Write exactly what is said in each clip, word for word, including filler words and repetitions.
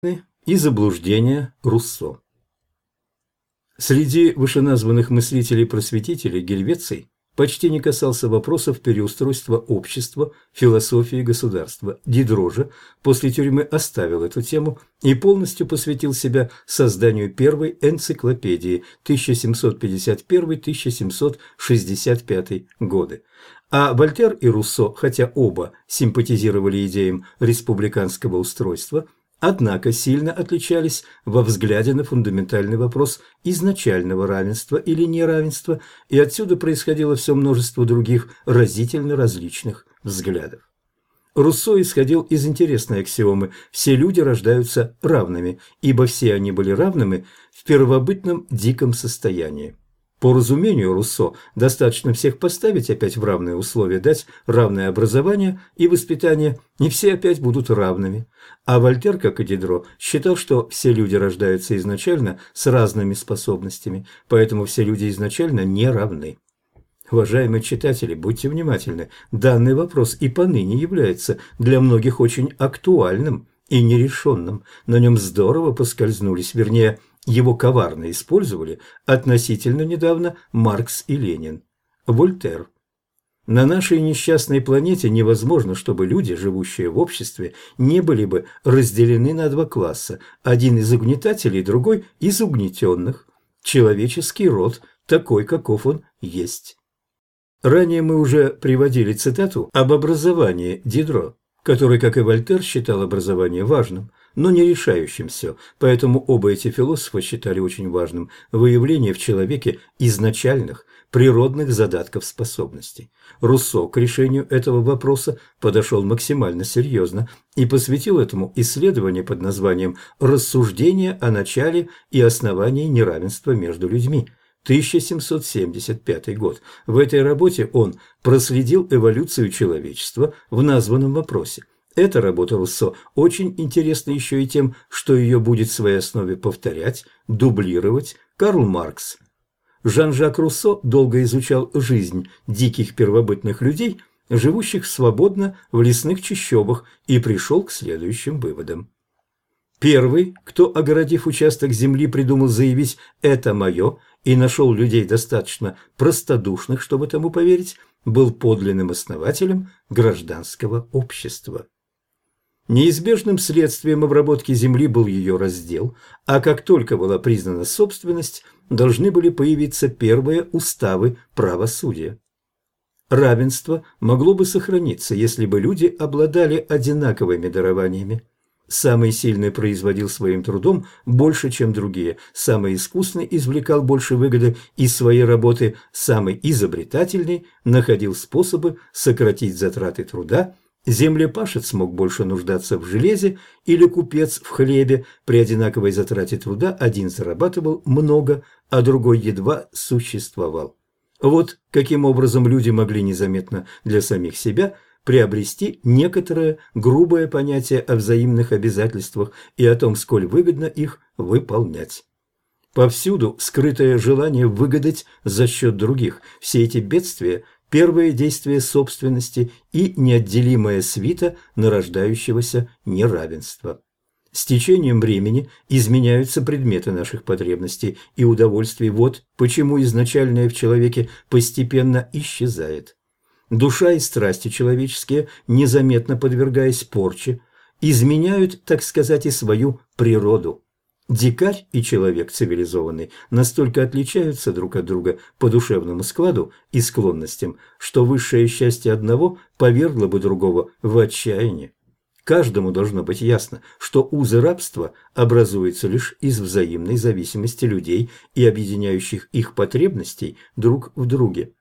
и заблуждения Руссо. Среди вышеназванных мыслителей-просветителей Гельвеций почти не касался вопросов переустройства общества, философии и государства. Дидро же после тюрьмы оставил эту тему и полностью посвятил себя созданию первой энциклопедии тысяча семьсот пятьдесят первый — тысяча семьсот шестьдесят пятый годы. А Вольтер и Руссо, хотя оба симпатизировали идеям республиканского устройства, однако сильно отличались во взгляде на фундаментальный вопрос изначального равенства или неравенства, и отсюда происходило все множество других разительно различных взглядов. Руссо исходил из интересной аксиомы «все люди рождаются равными», ибо все они были равными в первобытном диком состоянии. По разумению Руссо, достаточно всех поставить опять в равные условия, дать равное образование и воспитание, и все опять будут равными. А Вольтер, как и Дидро, считал, что все люди рождаются изначально с разными способностями, поэтому все люди изначально не равны. Уважаемые читатели, будьте внимательны, данный вопрос и поныне является для многих очень актуальным и нерешенным. На нем здорово поскользнулись, вернее, его коварно использовали относительно недавно Маркс и Ленин. Вольтер. На нашей несчастной планете невозможно, чтобы люди, живущие в обществе, не были бы разделены на два класса, один из угнетателей, другой из угнетенных. Человеческий род такой, каков он есть. Ранее мы уже приводили цитату об образовании Дидро, который, как и Вольтер, считал образование важным, но не решающим все, поэтому оба эти философа считали очень важным выявление в человеке изначальных, природных задатков способностей. Руссо к решению этого вопроса подошел максимально серьезно и посвятил этому исследование под названием «Рассуждение о начале и основании неравенства между людьми». тысяча семьсот семьдесят пятый год. В этой работе он проследил эволюцию человечества в названном вопросе. Эта работа Руссо очень интересна еще и тем, что ее будет в своей основе повторять, дублировать Карл Маркс. Жан-Жак Руссо долго изучал жизнь диких первобытных людей, живущих свободно в лесных чащобах, и пришел к следующим выводам. Первый, кто, огородив участок земли, придумал заявить «это мое» и нашел людей достаточно простодушных, чтобы тому поверить, был подлинным основателем гражданского общества. Неизбежным следствием обработки земли был ее раздел, а как только была признана собственность, должны были появиться первые уставы правосудия. Равенство могло бы сохраниться, если бы люди обладали одинаковыми дарованиями. Самый сильный производил своим трудом больше, чем другие, самый искусный извлекал больше выгоды из своей работы, самый изобретательный находил способы сократить затраты труда. Землепашец мог больше нуждаться в железе или купец в хлебе. При одинаковой затрате труда один зарабатывал много, а другой едва существовал. Вот каким образом люди могли незаметно для самих себя приобрести некоторое грубое понятие о взаимных обязательствах и о том, сколь выгодно их выполнять. Повсюду скрытое желание выгадать за счет других. Все эти бедствия – первое действие собственности и неотделимая свита нарождающегося неравенства. С течением времени изменяются предметы наших потребностей и удовольствий. Вот почему изначальное в человеке постепенно исчезает. Душа и страсти человеческие, незаметно подвергаясь порче, изменяют, так сказать, и свою природу. Дикарь и человек цивилизованный настолько отличаются друг от друга по душевному складу и склонностям, что высшее счастье одного повергло бы другого в отчаяние. Каждому должно быть ясно, что узы рабства образуются лишь из взаимной зависимости людей и объединяющих их потребностей друг в друге.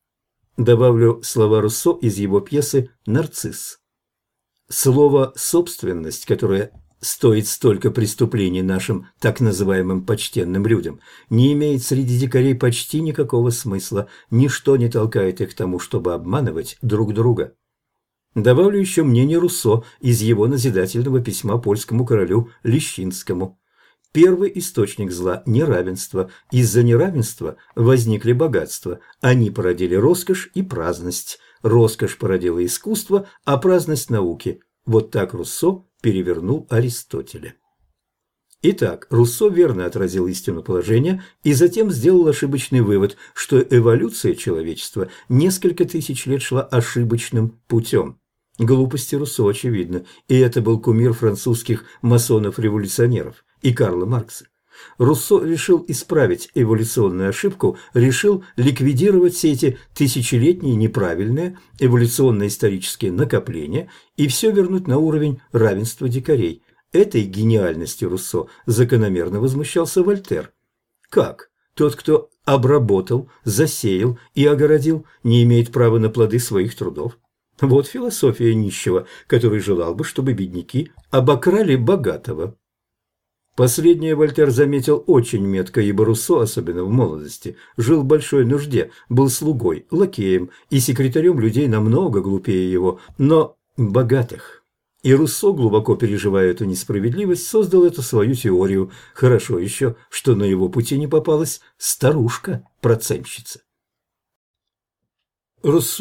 Добавлю слова Руссо из его пьесы «Нарцисс». Слово «собственность», которое стоит столько преступлений нашим так называемым почтенным людям, не имеет среди дикарей почти никакого смысла, ничто не толкает их к тому, чтобы обманывать друг друга. Добавлю еще мнение Руссо из его назидательного письма польскому королю Лещинскому. Первый источник зла – неравенство. Из-за неравенства возникли богатства. Они породили роскошь и праздность. Роскошь породила искусство, а праздность – науки. Вот так Руссо перевернул Аристотеля. Итак, Руссо верно отразил истину положения и затем сделал ошибочный вывод, что эволюция человечества несколько тысяч лет шла ошибочным путем. Глупости Руссо очевидно, и это был кумир французских масонов-революционеров и Карла Маркса. Руссо решил исправить эволюционную ошибку, решил ликвидировать все эти тысячелетние неправильные эволюционно-исторические накопления и все вернуть на уровень равенства дикарей. Этой гениальностью Руссо закономерно возмущался Вольтер. Как? Тот, кто обработал, засеял и огородил, не имеет права на плоды своих трудов? Вот философия нищего, который желал бы, чтобы бедняки обокрали богатого. Последнее Вольтер заметил очень метко, ибо Руссо, особенно в молодости, жил в большой нужде, был слугой, лакеем и секретарем людей намного глупее его, но богатых. И Руссо, глубоко переживая эту несправедливость, создал эту свою теорию. Хорошо еще, что на его пути не попалась старушка-процентщица. Руссо